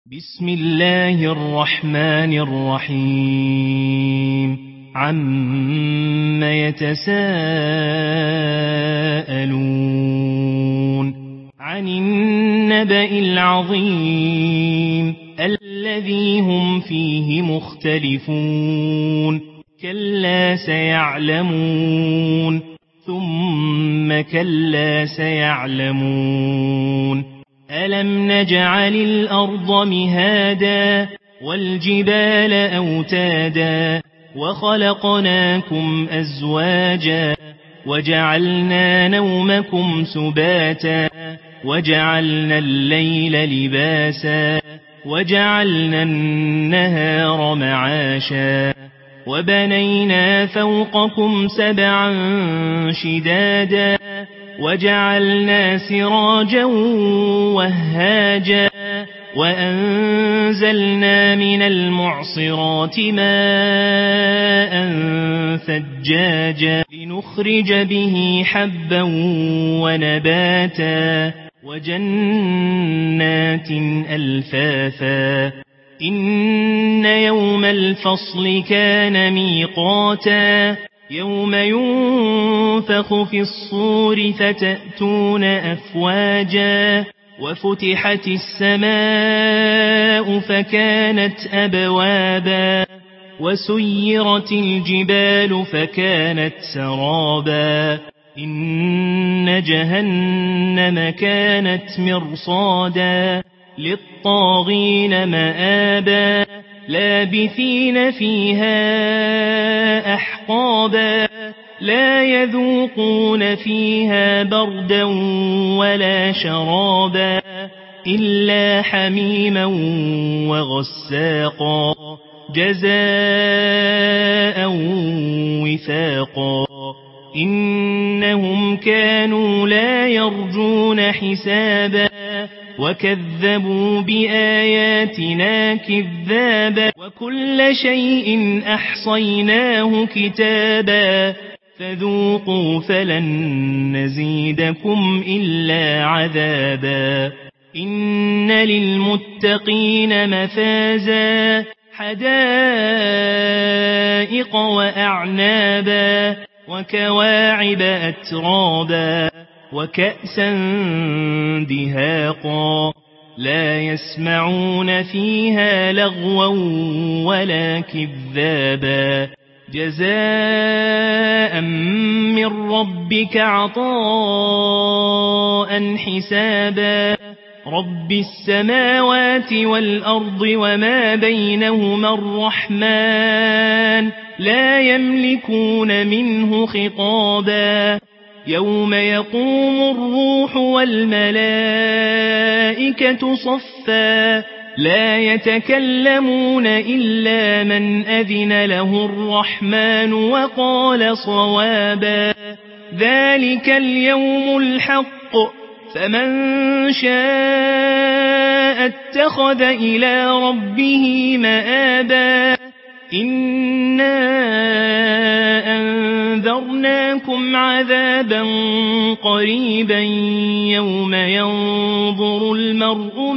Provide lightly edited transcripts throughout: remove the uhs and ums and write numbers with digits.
بسم الله الرحمن الرحيم عم يتساءلون عن النبأ العظيم الذي هم فيه مختلفون كلا سيعلمون ثم كلا سيعلمون ألم نجعل الأرض مهادا والجبال أوتادا وخلقناكم أزواجا وجعلنا نومكم سباتا وجعلنا الليل لباسا وجعلنا النهار معاشا وبنينا فوقكم سبعا شدادا وجعلنا سراجا وهاجا وأنزلنا من المعصرات ماء ثجاجا لنخرج به حبا ونباتا وجنات ألفافا إن يوم الفصل كان ميقاتا يوم ينفخ في الصور فتأتون أفواجا وفتحت السماء فكانت أبوابا وسيرت الجبال فكانت سرابا إن جهنم كانت مرصادا للطاغين مآبا لابثين فيها أحقابا لا يذوقون فيها بردا ولا شرابا إلا حميما وغساقا جزاء وفاقا إنهم كانوا لا يرجون حسابا وكذبوا بآياتنا كذابا وكل شيء أحصيناه كتابا فذوقوا فلن نزيدكم إلا عذابا إن للمتقين مفازا حدائق وأعنابا وكواعب أترابا وكأسا دهاقا لا يسمعون فيها لغوا ولا كذابا جزاء من ربك عطاء حسابا رب السماوات والأرض وما بينهما الرحمن لا يملكون منه خطابا يوم يقوم الروح والملائكة صفا لا يتكلمون إلا من أذن له الرحمن وقال صوابا ذلك اليوم الحق فمن شاء اتخذ إلى ربه مآبا إنا أنذرناكم عذابا قريبا يوم ينظر المرء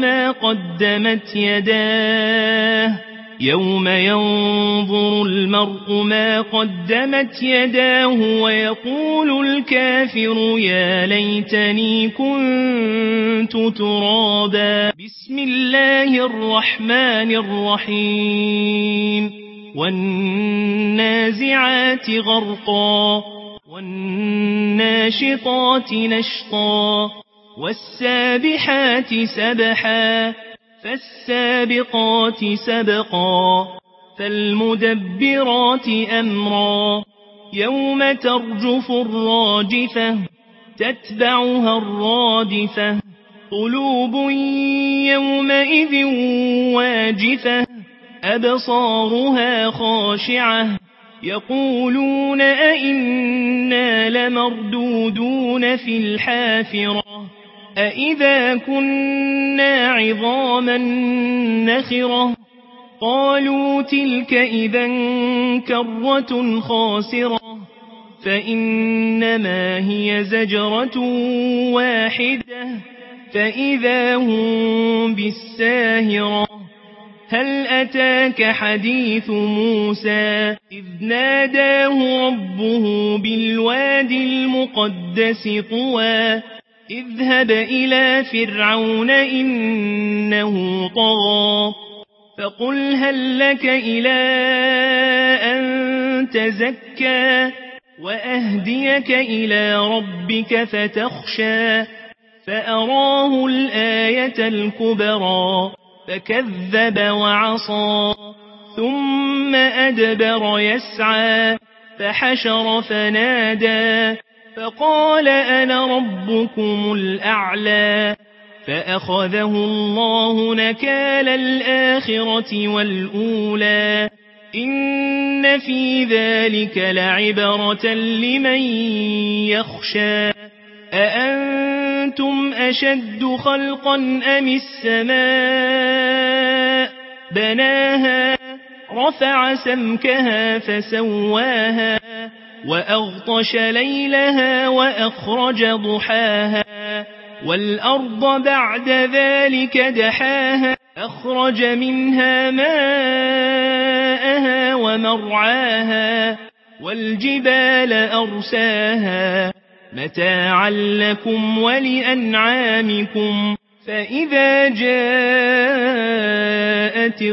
ما قدمت يداه ويقول الكافر يا ليتني كنت ترابا بسم الله الرحمن الرحيم والنازعات غرقا والناشطات نشطا والسابحات سبحا فالسابقات سبقا فالمدبرات أمرا يوم ترجف الراجفة تتبعها الرادفة قلوب يومئذ واجفة أبصارها خاشعة يقولون أئنا لمردودون في الحافرة أئذا كنا عظاما نخرة قالوا تلك إذا كرة خاسرة فإنما هي زجرة واحدة فإذا هم بالساهرة هل أتاك حديث موسى إذ ناداه ربه بالوادي المقدس طوى اذهب إلى فرعون إنه طغى فقل هل لك إلى أن تزكى وأهديك إلى ربك فتخشى فأراه الآية الكبرى فكذب وعصى ثم أدبر يسعى فحشر فنادى فقال أنا ربكم الأعلى فأخذه الله نكال الآخرة والأولى إن في ذلك لعبرة لمن يخشى أأنتم أشد خلقا أم السماء بناها رفع سمكها فسواها وأغطش ليلها وأخرج ضحاها والأرض بعد ذلك دحاها أخرج منها ماءها ومرعاها والجبال أرساها متاعا لكم ولأنعامكم فإذا جاءت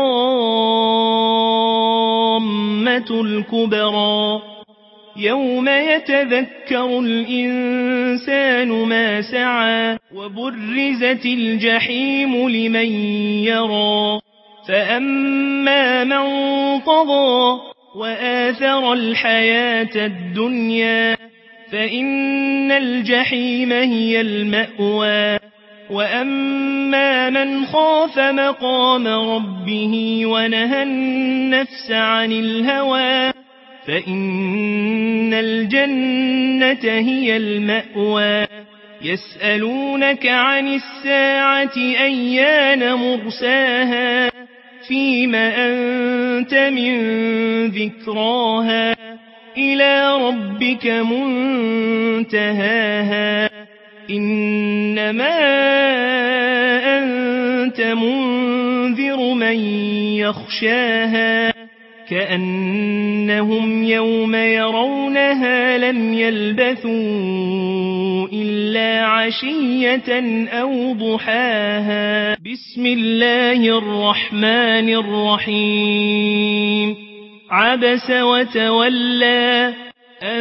الطامة الكبرى يوم يتذكر الإنسان ما سعى وبرزت الجحيم لمن يرى فأما من طغى وآثر الحياة الدنيا فإن الجحيم هي المأوى وأما من خاف مقام ربه ونهى النفس عن الهوى فإن الجنة هي المأوى يسألونك عن الساعة أيان مرساها فيم أنت من ذكراها إلى ربك منتهاها إنما أنت منذر من يخشاها كأنهم يوم يرونها لم يلبثوا إلا عشية أو ضحاها بسم الله الرحمن الرحيم عبس وتولى أن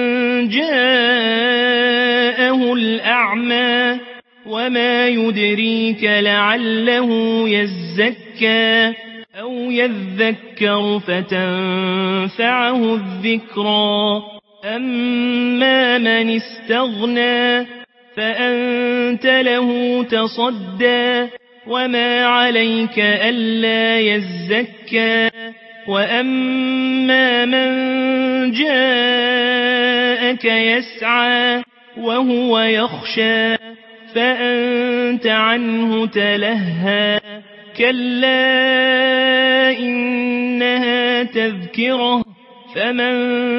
جاءه الأعمى وما يدريك لعله يزكى أو يذكر فتنفعه الذكرى أما من استغنى فأنت له تصدى وما عليك ألا يزكى وأما من جاءك يسعى وهو يخشى فأنت عنه تلهى كلا إنها تذكرة فمن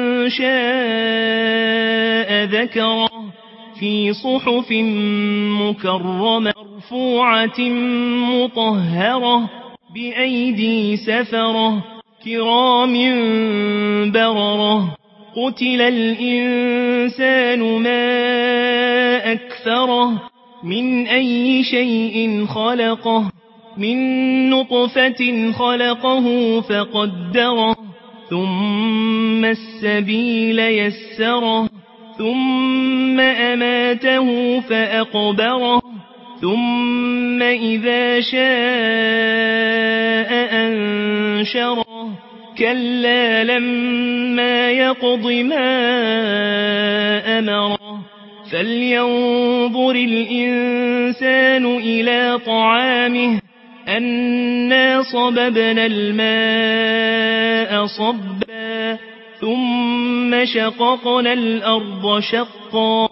شاء ذكره في صحف مكرمة مرفوعة مطهرة بأيدي سفرة كرام بررة قتل الإنسان ما أكثره من أي شيء خلقه من نطفة خلقه فقدره ثم السبيل يسره ثم أماته فأقبره ثم إذا شاء أنشره كلا لما يقض ما أمره فلينظر الإنسان إلى طعامه أنا صببنا الماء صبا ثم شققنا الأرض شقا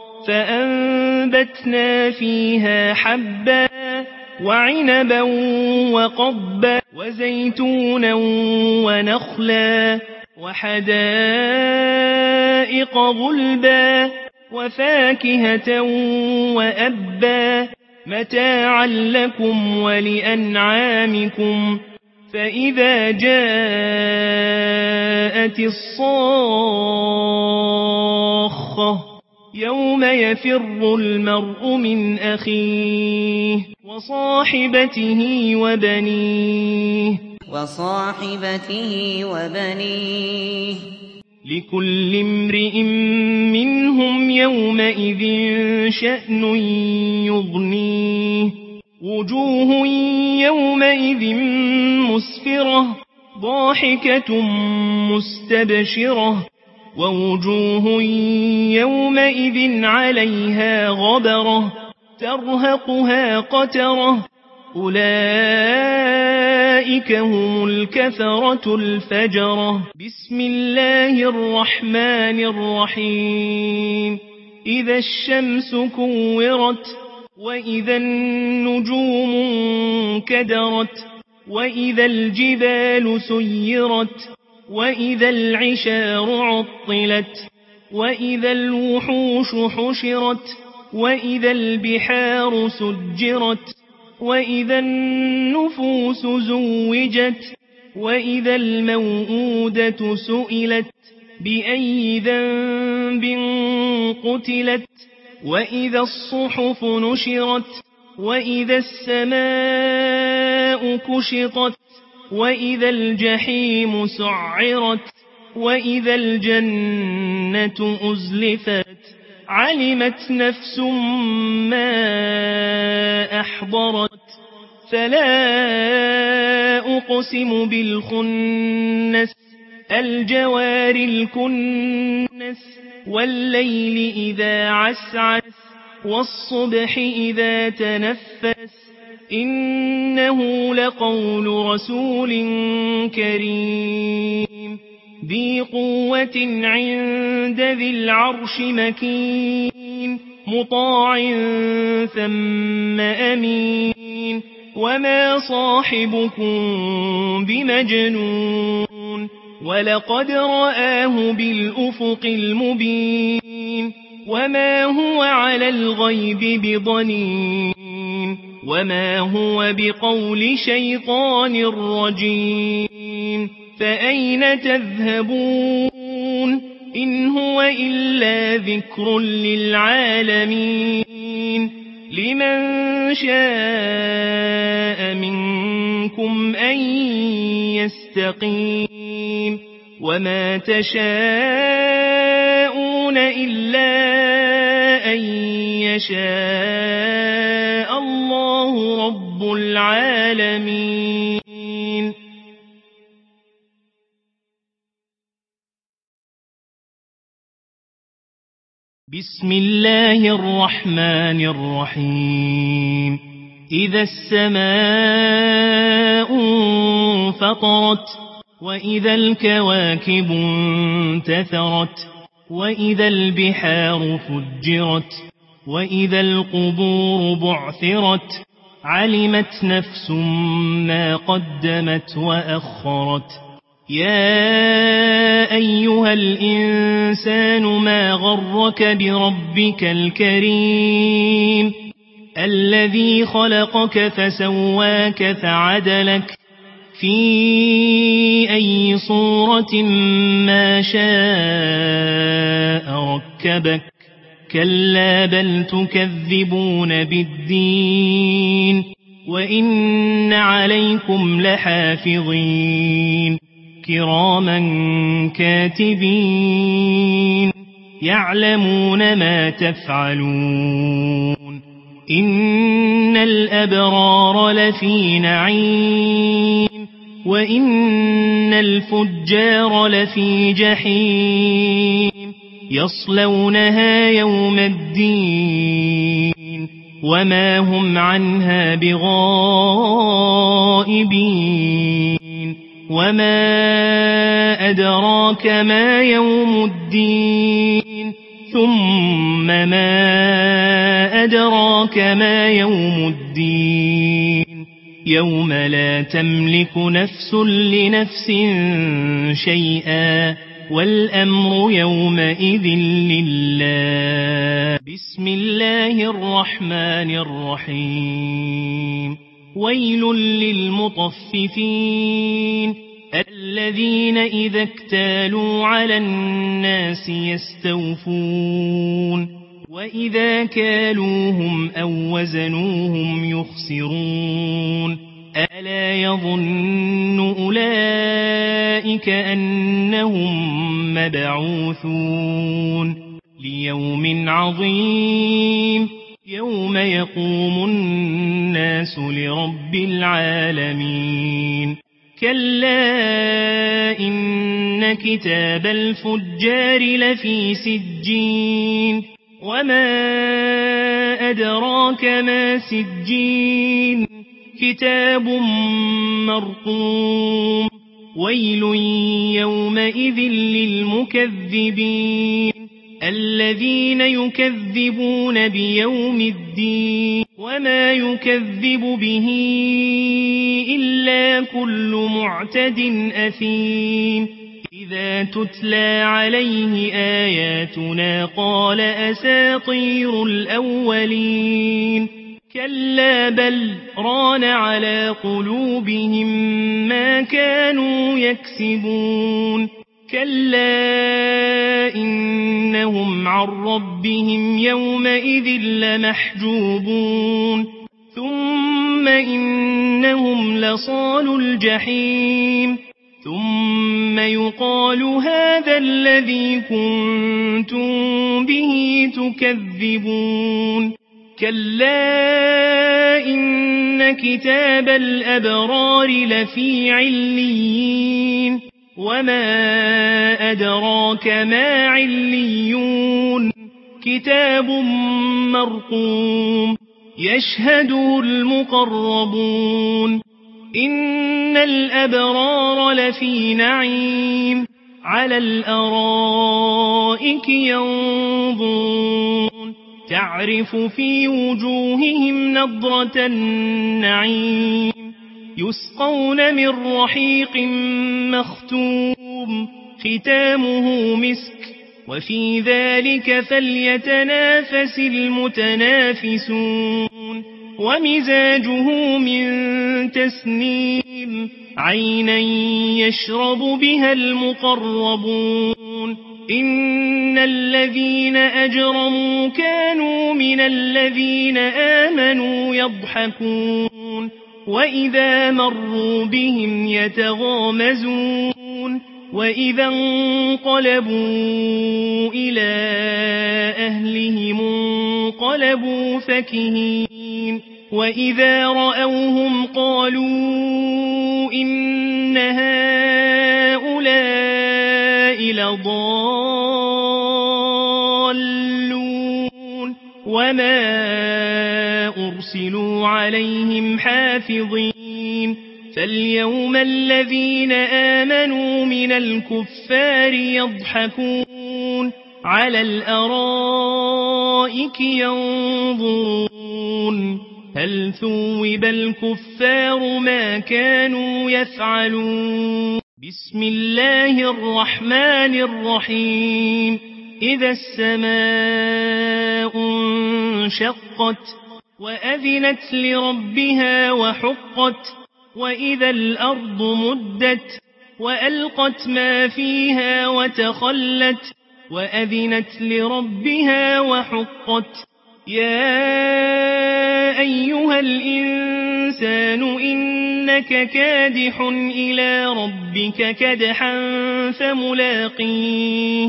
فأنبتنا فيها حبا وعنبا وقبا وزيتونا ونخلا وحدائق غلبا وفاكهة وأبا متاعا لكم ولأنعامكم فإذا جاءت الصاخة يوم يفر المرء من أخيه وصاحبته وبنيه لكل امرئ منهم يومئذ شأن يغنيه وجوه يومئذ مسفرة ضاحكة مستبشرة ووجوه يومئذ عليها غبرة ترهقها قترة أولئك هم الكفرة الفجرة بسم الله الرحمن الرحيم إذا الشمس كورت وإذا النجوم انكدرت وإذا الجبال سيرت وإذا العشار عطلت وإذا الوحوش حشرت وإذا البحار سجرت وإذا النفوس زوجت وإذا الموءودة سئلت بأي ذنب قتلت وإذا الصحف نشرت وإذا السماء كشطت وإذا الجحيم سعرت وإذا الجنة أزلفت علمت نفس ما أحضرت فلا أقسم بالخنس الجوار الكنس والليل إذا عسعس والصبح إذا تنفس إنه لقول رسول كريم ذي قوة عند ذي العرش مكين مطاع ثم أمين وما صاحبكم بمجنون ولقد رآه بالأفق المبين وما هو على الغيب بضنين وما هو بقول شيطان رجيم فأين تذهبون إن هو إلا ذكر للعالمين لمن شاء منكم أن يستقيم وما تشاءون إلا أن يشاء الله رب العالمين بسم الله الرحمن الرحيم إذا السماء انفطرت وإذا الكواكب انتثرت وإذا البحار فجرت وإذا القبور بعثرت علمت نفس ما قدمت وأخرت يا أيها الإنسان ما غرك بربك الكريم الذي خلقك فسواك فعدلك في أي صورة ما شاء ركبك كلا بل تكذبون بالدين وإن عليكم لحافظين كراما كاتبين يعلمون ما تفعلون إن الأبرار لفي نعيم وإن الفجار لفي جحيم يصلونها يوم الدين وما هم عنها بغائبين وما أدراك ما يوم الدين ثم ما أدراك ما يوم الدين يوم لا تملك نفس لنفس شيئا والأمر يومئذ لله. بسم الله الرحمن الرحيم. ويل للمطففين الذين إذا اكتالوا على الناس يستوفون وإذا كالوهم أو وزنوهم يخسرون ألا يظن أولئك أنهم مبعوثون ليوم عظيم يوم يقوم الناس لرب العالمين. كلا إن كتاب الفجار لفي سجين وما أدراك ما سجين كتاب مرقوم. ويل يومئذ للمكذبين الذين يكذبون بيوم الدين وما يكذب به إلا كل معتد أثيم. إذا تتلى عليه آياتنا قال أساطير الأولين كلا بل ران على قلوبهم ما كانوا يكسبون. كلا إنهم عن ربهم يومئذ لمحجوبون ثم إنهم لصالو الجحيم ثم يقال هذا الذي كنتم به تكذبون. كلا إن كتاب الأبرار لفي عليين وما أدراك ما عليون كتاب مرقوم يشهده المقربون. إن الأبرار لفي نعيم على الأرائك ينظرون تعرف في وجوههم نضرة النعيم يسقون من رحيق مختوم ختامه مسك وفي ذلك فليتنافس المتنافسون. ومزاجه من تسنيم عينا يشرب بها المقربون. إن الذين أجرموا كانوا من الذين آمنوا يضحكون وإذا مروا بهم يتغامزون وإذا انقلبوا إلى أهلهم انقلبوا فكهين وإذا رأوهم قالوا إن هؤلاء لضالون وما أرسلوا عليهم حافظين. فاليوم الذين آمنوا من الكفار يضحكون على الأرائك ينظرون هل ثوب الكفار ما كانوا يفعلون. بسم الله الرحمن الرحيم. إذا السماء انشقت وأذنت لربها وحقت وإذا الأرض مدت وألقت ما فيها وتخلت وأذنت لربها وحقت. يا أيها الإنسان إنك كادح إلى ربك كدحا فملاقيه.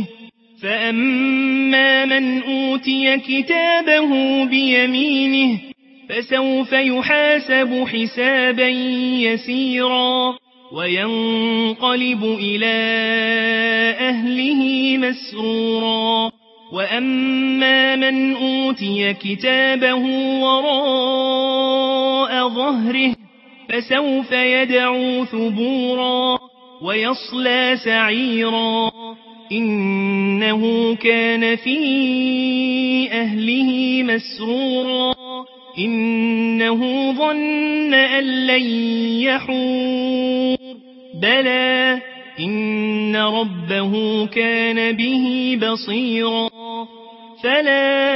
فأما من أوتي كتابه بيمينه فسوف يحاسب حسابا يسيرا وينقلب إلى أهله مسرورا. وأما من أوتي كتابه وراء ظهره فسوف يدعو ثبورا ويصلى سعيرا إنه كان في أهله مسرورا إنه ظن أن لن يحور بلى إن ربه كان به بصيرا فلا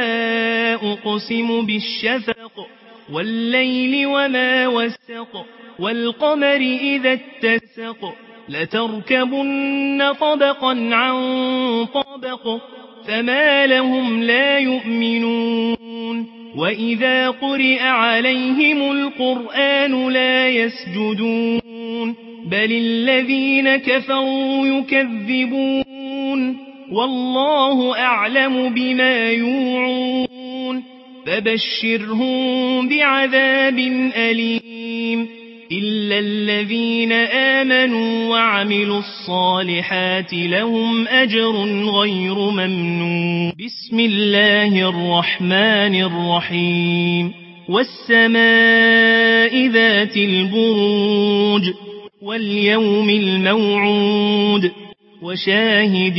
أقسم بالشفق والليل وما وسق والقمر إذا اتسق لتركبن طبقا عن طبق فما لهم لا يؤمنون وإذا قرئ عليهم القرآن لا يسجدون بل الذين كفروا يكذبون والله أعلم بما يوعون فبشرهم بعذاب أليم إلا الذين آمنوا وعملوا الصالحات لهم أجر غير ممنون بسم الله الرحمن الرحيم والسماء ذات البروج واليوم الموعود وشاهد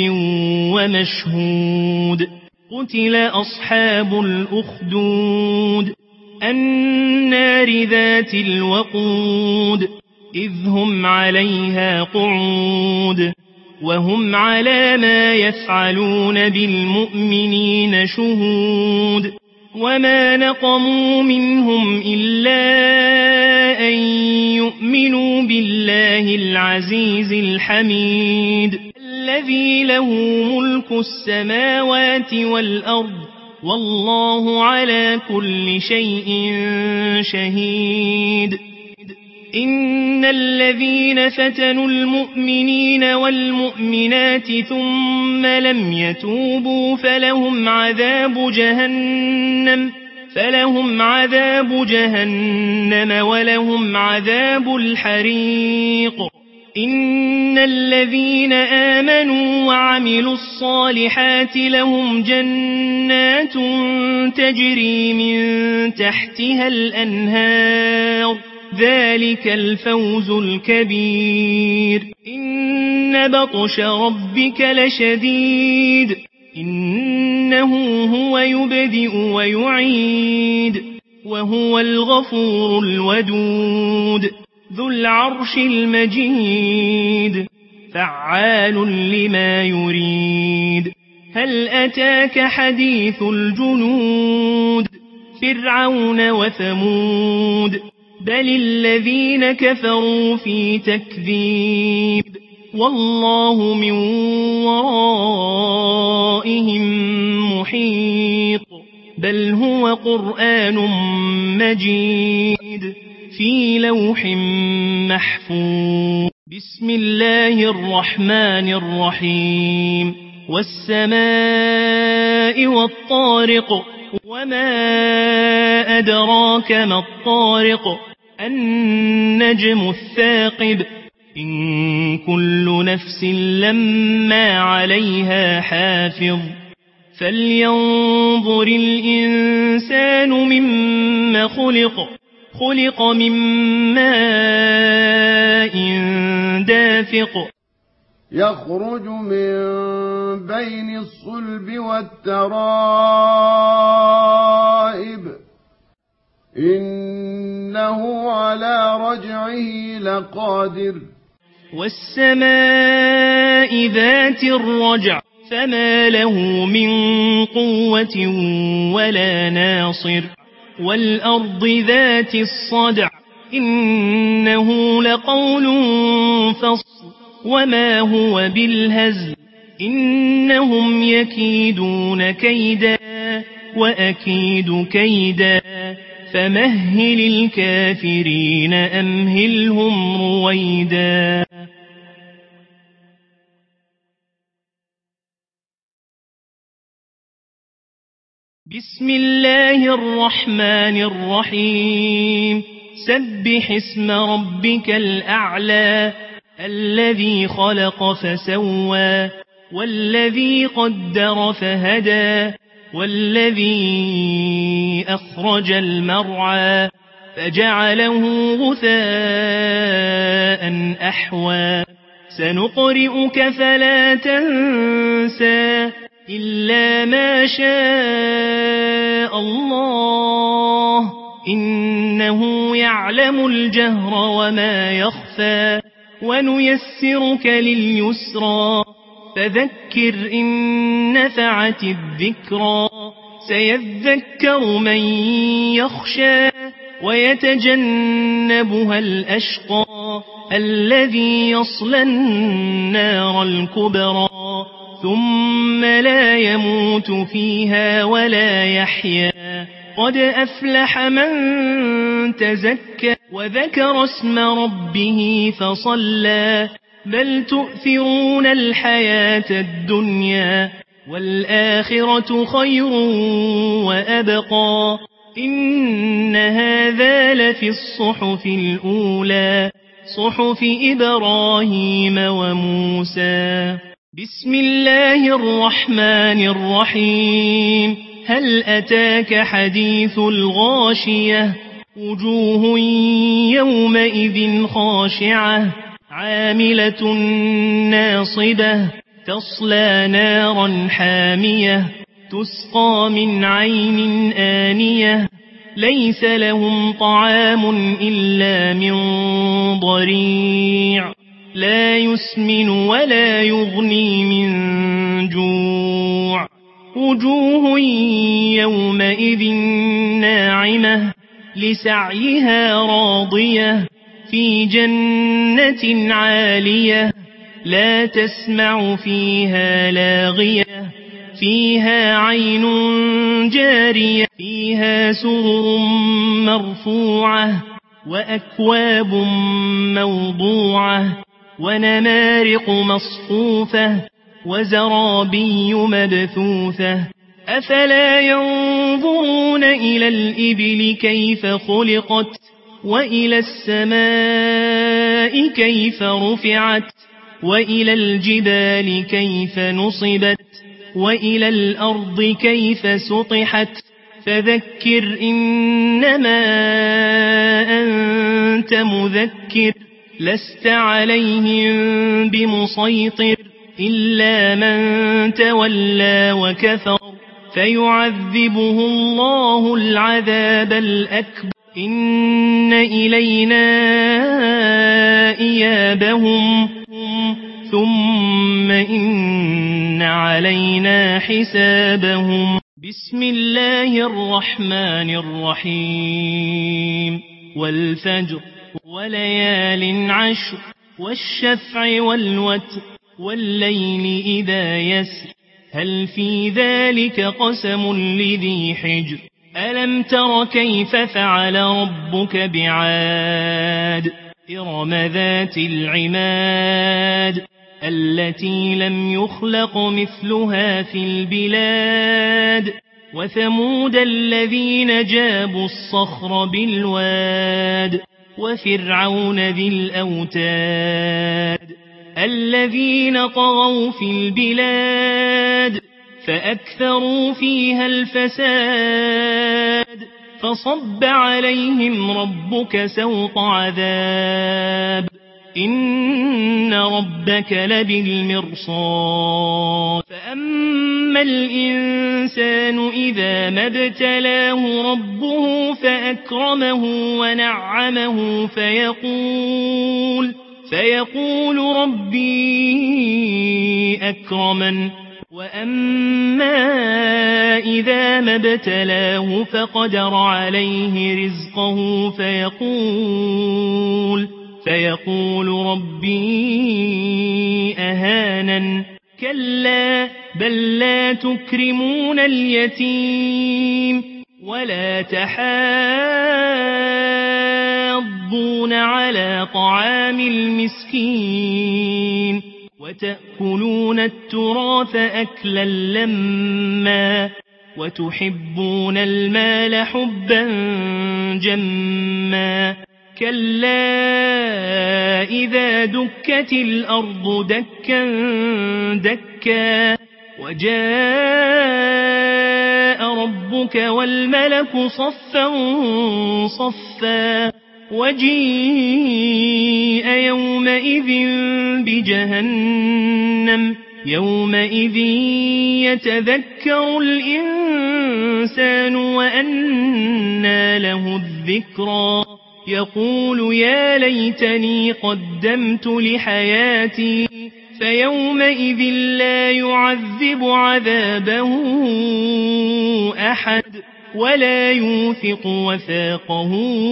ومشهود قتل أصحاب الأخدود النار ذات الوقود إذ هم عليها قعود وهم على ما يفعلون بالمؤمنين شهود وما نقموا منهم إلا أن يؤمنوا بالله العزيز الحميد الذي له ملك السماوات والأرض والله على كل شيء شهيد إن الذين فتنوا المؤمنين والمؤمنات ثم لم يتوبوا فلهم عذاب جهنم ولهم عذاب الحريق إن الذين آمنوا وعملوا الصالحات لهم جنات تجري من تحتها الأنهار ذلك الفوز الكبير إن بطش ربك لشديد إنه هو يبدئ ويعيد وهو الغفور الودود ذو العرش المجيد فعال لما يريد هل أتاك حديث الجنود فرعون وثمود بل الذين كفروا في تكذيب والله من ورائهم محيط بل هو قرآن مجيد في لوح محفوظ بسم الله الرحمن الرحيم والسماء والطارق وما أدراك ما الطارق النجم الثاقب إن كل نفس لما عليها حافظ فلينظر الإنسان مما خلق من ماء دافق يخرج من بين الصلب والترائب إنه على رجعه لقادر والسماء ذات الرجع فما له من قوة ولا ناصر والأرض ذات الصدع إنه لقول فصل وما هو بالهزل إنهم يكيدون كيدا وأكيد كيدا فمهل الكافرين أمهلهم رويدا بسم الله الرحمن الرحيم سبح اسم ربك الأعلى الذي خلق فسوى والذي قدر فهدى والذي أخرج المرعى فجعله غثاء أحوى سنقرئك فلا تنسى إلا ما شاء الله إنه يعلم الجهر وما يخفى ونيسرك لليسرى فذكر إن نفعت الذكرى سيذكر من يخشى ويتجنبها الأشقى الذي يصلى النار الكبرى ثم لا يموت فيها ولا يحيا قد أفلح من تزكى وذكر اسم ربه فصلى بل تؤثرون الحياة الدنيا والآخرة خير وأبقى إن هذا لفي الصحف الأولى صحف إبراهيم وموسى بسم الله الرحمن الرحيم هل أتاك حديث الغاشية وجوه يومئذ خاشعة عاملة ناصبة تصلى نارا حامية تسقى من عين آنية ليس لهم طعام إلا من ضريع لا يسمن ولا يغني من جوع وجوه يومئذ ناعمة لسعيها راضية في جنة عالية لا تسمع فيها لاغية فيها عين جارية فيها سرر مرفوعة وأكواب موضوعة ونمارق مصفوفة وزرابي مبثوثة أفلا ينظرون إلى الإبل كيف خلقت وإلى السماء كيف رفعت وإلى الجبال كيف نصبت وإلى الأرض كيف سطحت فذكر إنما أنت مذكر لست عليهم بمسيطر إلا من تولى وكفر فيعذبه الله العذاب الأكبر إن إلينا إيابهم ثم إن علينا حسابهم بسم الله الرحمن الرحيم والفجر وليال عشر والشفع والوتر والليل إذا يسر هل في ذلك قسم لذي حجر ألم تر كيف فعل ربك بعاد إرم ذات العماد التي لم يخلق مثلها في البلاد وثمود الذين جابوا الصخر بالواد وفرعون ذي الأوتاد الذين طغوا في البلاد فأكثروا فيها الفساد فصب عليهم ربك سوط عذاب إن ربك لبالمرصاد فأما الإنسان إذا ما ابتلاه ربه فأكرمه ونعمه فيقول ربي أكرمن وأما إذا ما ابتلاه فقدر عليه رزقه فيقول ربي أهانن كلا بل لا تكرمون اليتيم ولا تحاضون على طعام المسكين وتأكلون التراث أكلا لما وتحبون المال حبا جما كلا إذا دكت الأرض دكا دكا وجاء ربك والملك صفا صفا وجيء يومئذ بجهنم يومئذ يتذكر الإنسان وأنى له الذكرى يقول يا ليتني قدمت لحياتي فيومئذ لا يعذب عذابه أحد ولا يوثق وثاقه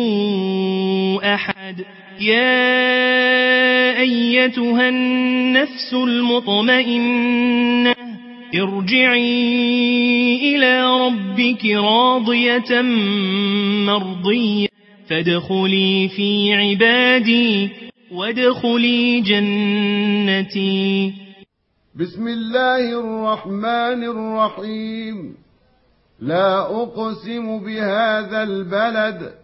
أحد. يا أيتها النفس المطمئنة ارجعي إلى ربك راضية مرضية فادخلي في عبادي وادخلي جنتي. بسم الله الرحمن الرحيم. لا أقسم بهذا البلد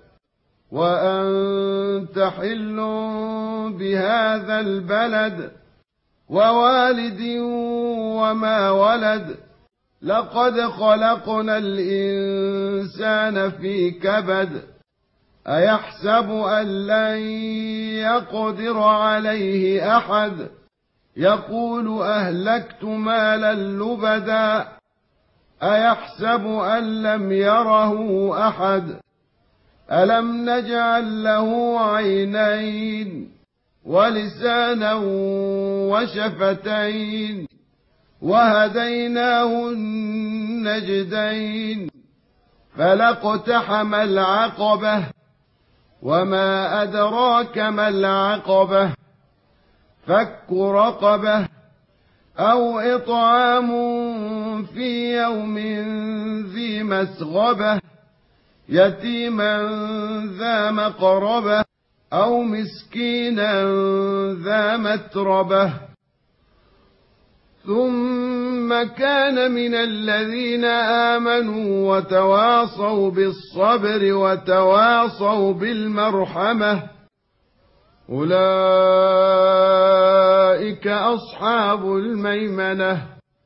وأنت حل بهذا البلد ووالد وما ولد. لقد خلقنا الإنسان في كبد. أيحسب أن لن يقدر عليه أحد. يقول أهلكت مالا لبدا. أيحسب أن لم يره أحد. ألم نجعل له عينين ولسانا وشفتين وهديناه النجدين. فلاقتحم العقبة وما أدراك ما العقبة. فك رقبة أو إطعام في يوم ذي مسغبة يتيما ذا مقربة أو مسكينا ذا متربة. ثم كان من الذين آمنوا وتواصوا بالصبر وتواصوا بالمرحمة أولئك أصحاب الميمنة.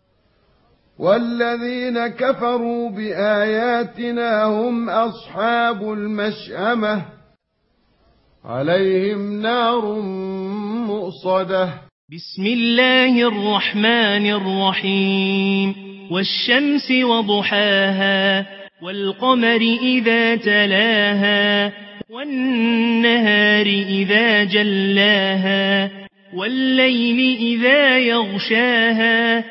والذين كفروا بآياتنا هم أصحاب المشأمة عليهم نار مؤصدة. بسم الله الرحمن الرحيم. والشمس وضحاها والقمر إذا تلاها والنهار إذا جلاها والليل إذا يغشاها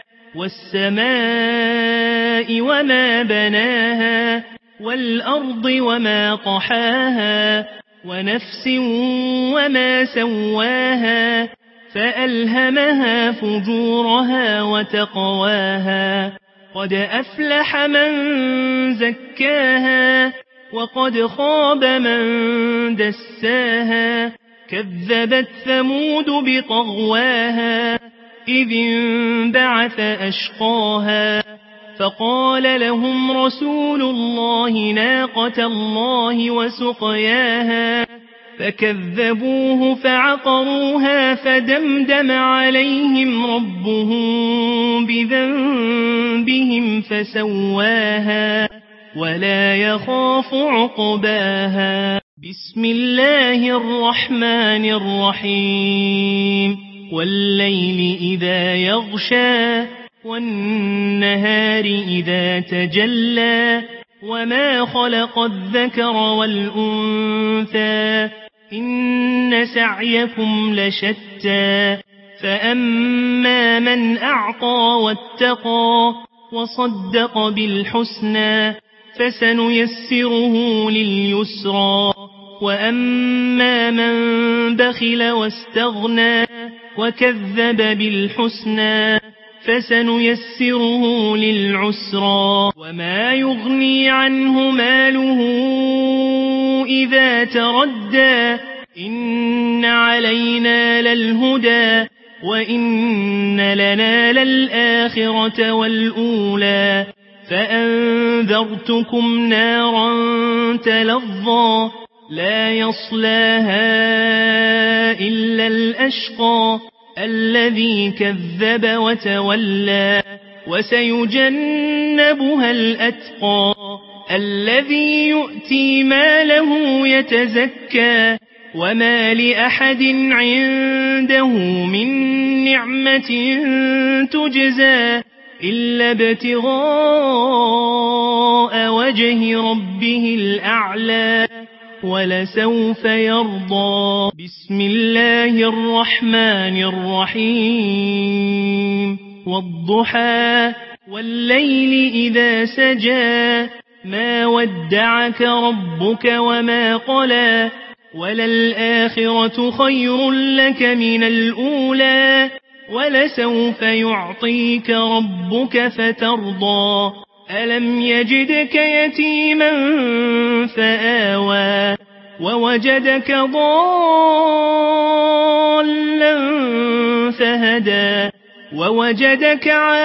والسماء وما بناها والأرض وما طحاها ونفس وما سواها فألهمها فجورها وتقواها. قد أفلح من زكاها وقد خاب من دساها. كذبت ثمود بطغواها إذ انبعث أشقاها فقال لهم رسول الله ناقة الله وسقياها فكذبوه فعقروها فدمدم عليهم ربهم بذنبهم فسواها ولا يخاف عقباها. بسم الله الرحمن الرحيم. والليل إذا يغشى والنهار إذا تجلى وما خلق الذكر والأنثى إن سعيكم لشتى. فأما من أعطى واتقى وصدق بالحسنى فسنيسره لليسرى. وأما من بخل واستغنى وكذب بالحسنى فسنيسره للعسرى. وما يغني عنه ماله إذا تردى إن علينا للهدى وإن لنا للآخرة والأولى. فأنذرتكم نارا تلظى لا يصلاها إلا الأشقى الذي كذب وتولى. وسيجنبها الأتقى الذي يؤتي ماله يتزكى. وما لأحد عنده من نعمة تجزى إلا ابتغاء وجه ربه الأعلى ولسوف يرضى. بسم الله الرحمن الرحيم. والضحى والليل إذا سجى ما ودعك ربك وما قلى وللآخرة خير لك من الأولى ولسوف يعطيك ربك فترضى. ألم يجدك يتيما فآوى ووجدك ضالا فهدى ووجدك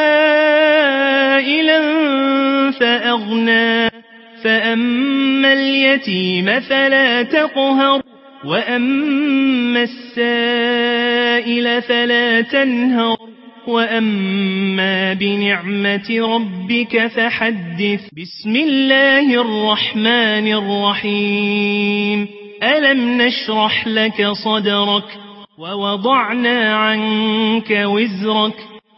عائلا فأغنى فأما اليتيم فلا تقهر وأما السائل فلا تنهر وأما بنعمة ربك فحدث. بسم الله الرحمن الرحيم. ألم نشرح لك صدرك ووضعنا عنك وزرك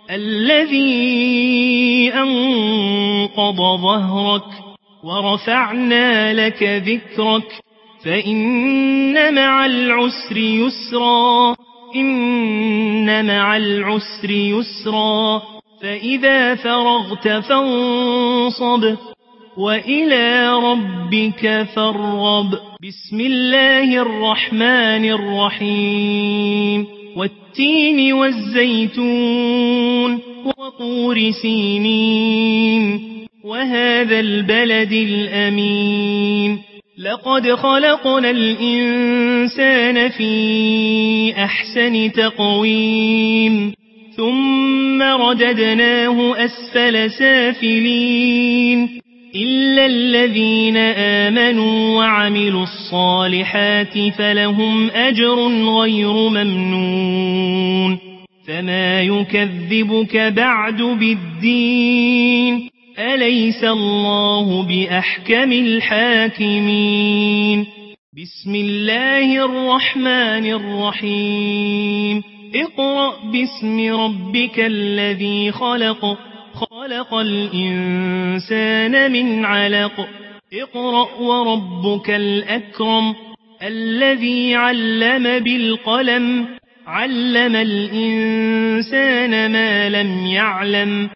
الذي أنقض ظهرك ورفعنا لك ذكرك فإن مع العسر يسرا إن مع العسر يسرا فإذا فرغت فانصب وإلى ربك فارغب. بسم الله الرحمن الرحيم. والتين والزيتون وطور سينين وهذا البلد الأمين. لقد خلقنا الإنسان في أحسن تقويم ثم رددناه أسفل سافلين إلا الذين آمنوا وعملوا الصالحات فلهم أجر غير ممنون. فما يكذبك بعد بالدين أليس الله بأحكم الحاكمين. بسم الله الرحمن الرحيم. اقرأ باسم ربك الذي خلق خلق الإنسان من علق اقرأ وربك الأكرم الذي علم بالقلم علم الإنسان ما لم يعلم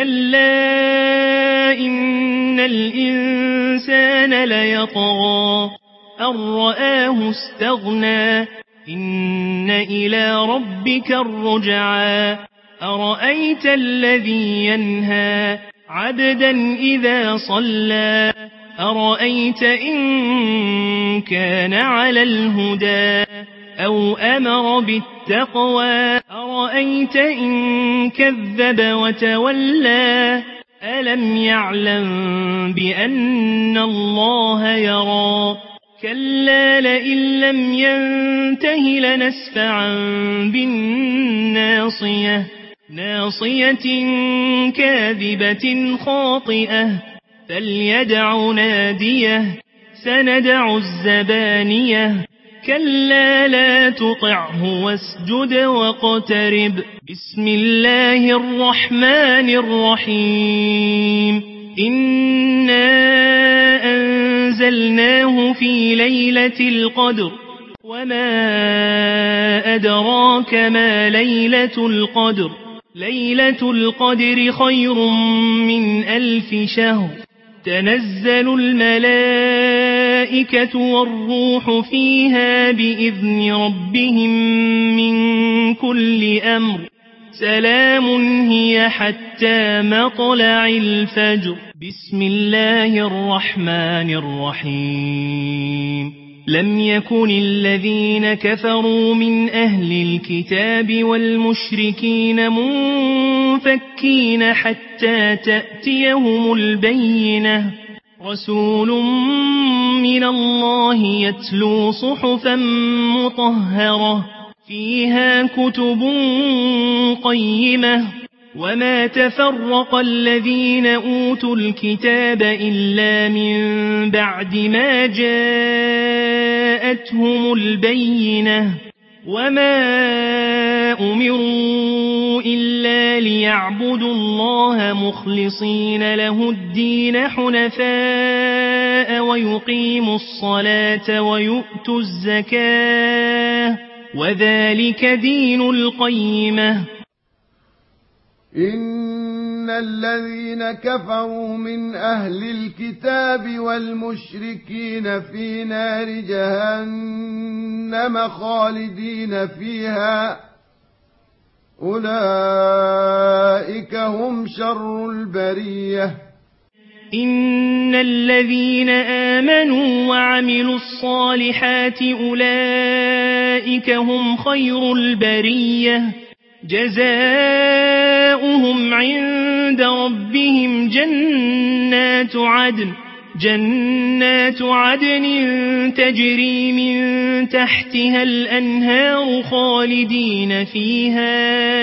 كلا إن الإنسان ليطغى أن رآه استغنى إن إلى ربك الرجعى. أرأيت الذي ينهى عبدا إذا صلى أرأيت إن كان على الهدى أو أمر بالتقوى أرأيت إن كذب وتولى ألم يعلم بأن الله يرى كلا لئن لم ينته لنسفعا بالناصية ناصية كاذبة خاطئة فليدع ناديه سندع الزبانية كلا لا تطعه واسجد واقترب. بسم الله الرحمن الرحيم. إنا أنزلناه في ليلة القدر وما أدراك ما ليلة القدر ليلة القدر خير من 1000 شهر تنزل الملائكة والروح فيها بإذن ربهم من كل أمر سلام هي حتى مطلع الفجر. بسم الله الرحمن الرحيم. لم يكن الذين كفروا من أهل الكتاب والمشركين منفكين حتى تأتيهم البينة رسول من الله يتلو صحفا مطهرة فيها كتب قيمة وما تفرق الذين أوتوا الكتاب إلا من بعد ما جاءتهم البينة وما أمروا إلا ليعبدوا الله مخلصين له الدين حنفاء النساء ويقيموا الصلاة ويؤتوا الزكاة وذلك دين القيمة. إن الذين كفروا من أهل الكتاب والمشركين في نار جهنم خالدين فيها أولئك هم شر البرية. إن الذين آمنوا وعملوا الصالحات أولئك هم خير البرية جزاؤهم عند ربهم جنات عدن تجري من تحتها الأنهار خالدين فيها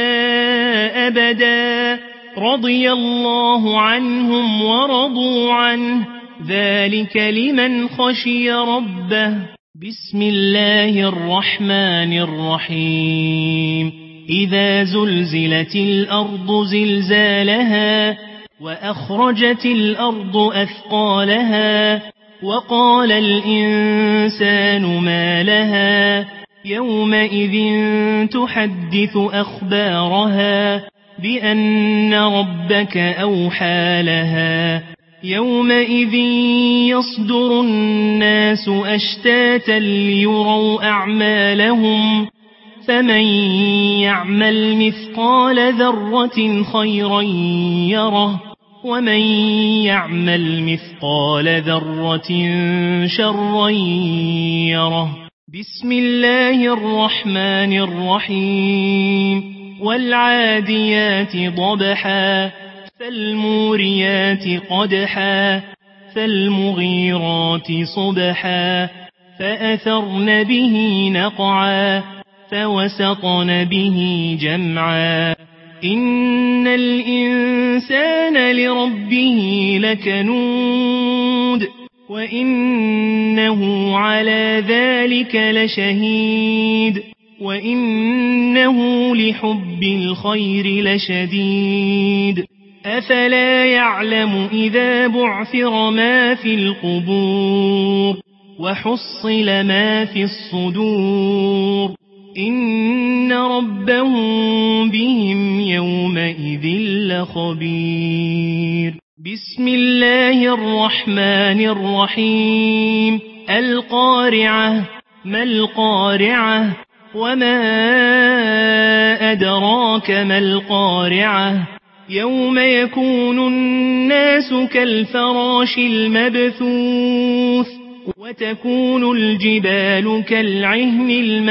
أبدا رضي الله عنهم ورضوا عنه ذلك لمن خشي ربه. بسم الله الرحمن الرحيم. إذا زلزلت الأرض زلزالها وأخرجت الأرض أثقالها وقال الإنسان ما لها يومئذ تحدث أخبارها بأن ربك أوحى لها يومئذ يصدر الناس أشتاتا ليروا أعمالهم فمن يعمل مثقال ذرة خيرا يره ومن يعمل مثقال ذرة شرا يره. بسم الله الرحمن الرحيم. والعاديات ضبحا فالموريات قدحا فالمغيرات صبحا فأثرن به نقعا فوسطن به جمعا. إن الإنسان لربه لكنود وإنه على ذلك لشهيد وإنه لحب الخير لشديد. أفلا يعلم إذا بعثر ما في القبور وحصل ما في الصدور إن ربهم بهم يومئذ لخبير. بسم الله الرحمن الرحيم. القارعة ما القارعة وما أدراك ما القارعة يوم يكون الناس كالفراش المبثوث وتكون الجبال كالعهن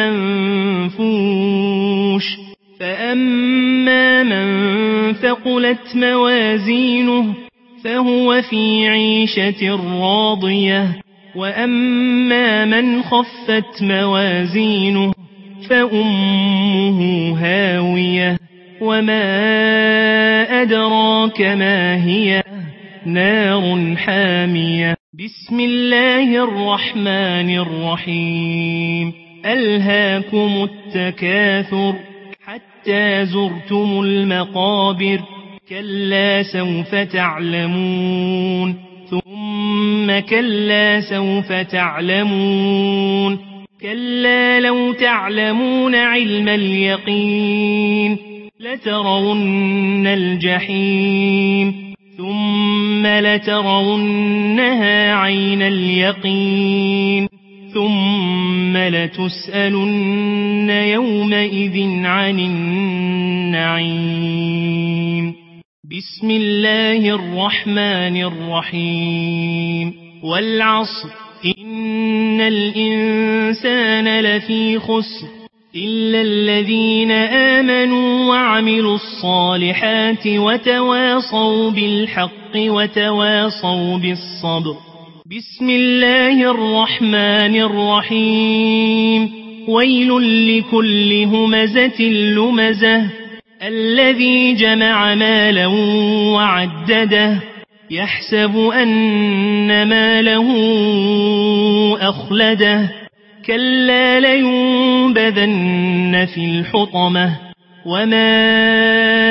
المنفوش فأما من ثقلت موازينه فهو في عيشة راضية وأما من خفت موازينه فأمه هاوية وما أدراك ما هي نار حامية. بسم الله الرحمن الرحيم. ألهاكم التكاثر حتى زرتم المقابر كلا سوف تعلمون ثم كلا سوف تعلمون كلا لو تعلمون علم اليقين لترون الجحيم ثم لترونها عين اليقين ثم لتسألن يومئذ عن النعيم. بسم الله الرحمن الرحيم. والعصر إن الإنسان لفي خسر إلا الذين آمنوا وعملوا الصالحات وتواصوا بالحق وتواصوا بالصبر. بسم الله الرحمن الرحيم. ويل لكل همزة لمزة الذي جمع مالا وعدده يحسب أن ماله أخلده كلا لينبذن في الحطمة وما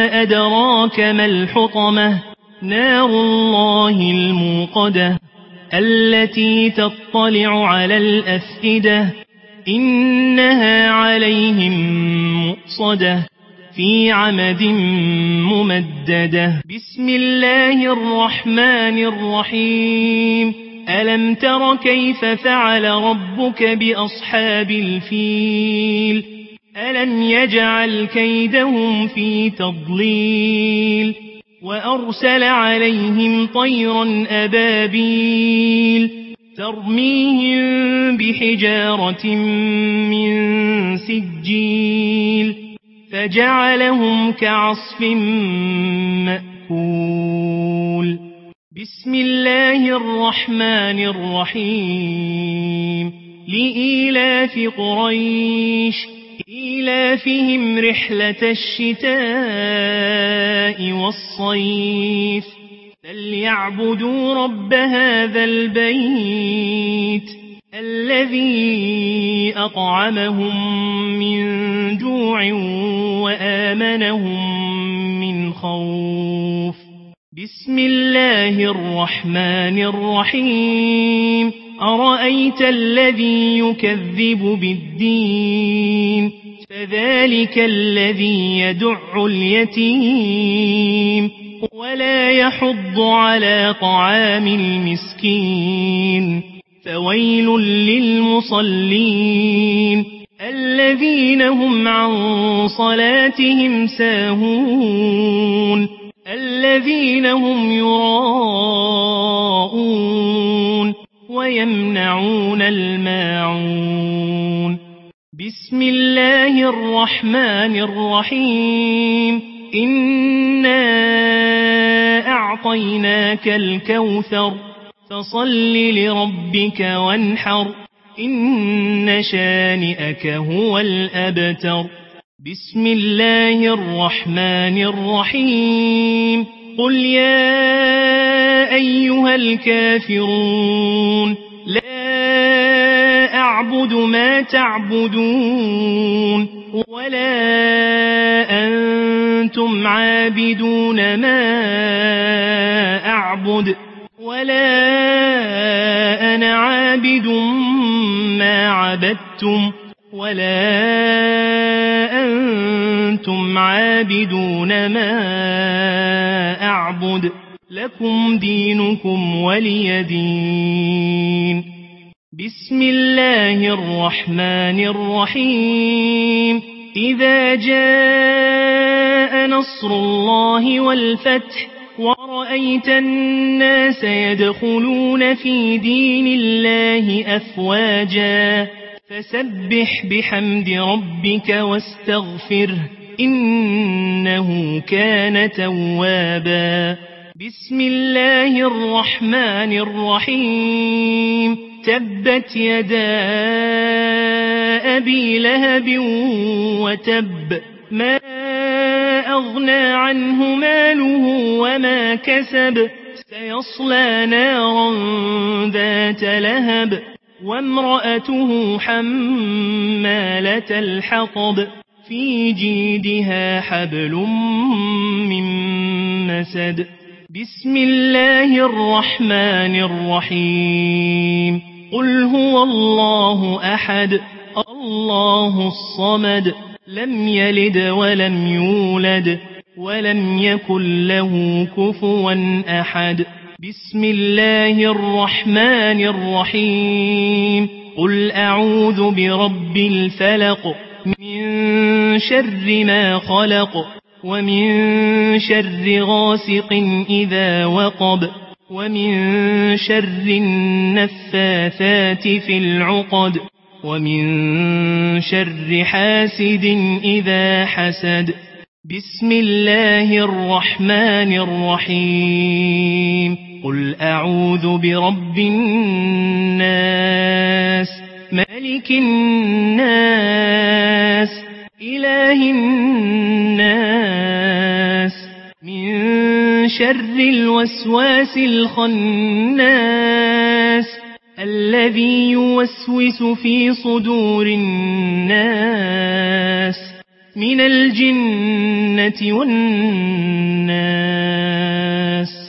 أدراك ما الحطمة نار الله الموقدة التي تطلع على الأفئدة إنها عليهم مؤصدة في عمد ممددة. بسم الله الرحمن الرحيم. ألم تر كيف فعل ربك بأصحاب الفيل ألم يجعل كيدهم في تضليل وأرسل عليهم طيرا أبابيل ترميهم بحجارة من سجيل فجعلهم كعصف مأكول. بسم الله الرحمن الرحيم. لإيلاف قريش إيلافهم رحلة الشتاء والصيف فليعبدوا رب هذا البيت الذي أطعمهم من جوع وآمنهم من خوف. بسم الله الرحمن الرحيم. أرأيت الذي يكذب بالدين فذلك الذي يدع اليتيم ولا يحض على طعام المسكين فويل للمصلين الذين هم عن صلاتهم ساهون الذين هم يراءون ويمنعون الماعون. بسم الله الرحمن الرحيم. إنا أعطيناك الكوثر فصل لربك وانحر إن شانئك هو الأبتر. بسم الله الرحمن الرحيم. قل يا أيها الكافرون لا أعبد ما تعبدون ولا أنتم عابدون ما أعبد ولا أنا عابد ما عبدتم ولا أنتم عابدون ما أعبد لكم دينكم ولي دين. بسم الله الرحمن الرحيم. إذا جاء نصر الله والفتح ورأيت الناس يدخلون في دين الله أفواجا فسبح بحمد ربك واستغفره إنه كان توابا. بسم الله الرحمن الرحيم. تبت يدا أبي لهب وتب ما أغنى عنه ماله وما كسب سيصلى نارا ذات لهب وامرأته حمالة الحطب في جيدها حبل من مسد. بسم الله الرحمن الرحيم. قل هو الله أحد الله الصمد لم يلد ولم يولد ولم يكن له كفوا أحد. بسم الله الرحمن الرحيم. قل أعوذ برب الفلق من شر ما خلق ومن شر غاسق إذا وقب ومن شر النفاثات في العقد ومن شر حاسد إذا حسد. بسم الله الرحمن الرحيم. قل أعوذ برب الناس ملك الناس إله الناس من شر الوسواس الخناس الذي يوسوس في صدور الناس من الجنة والناس.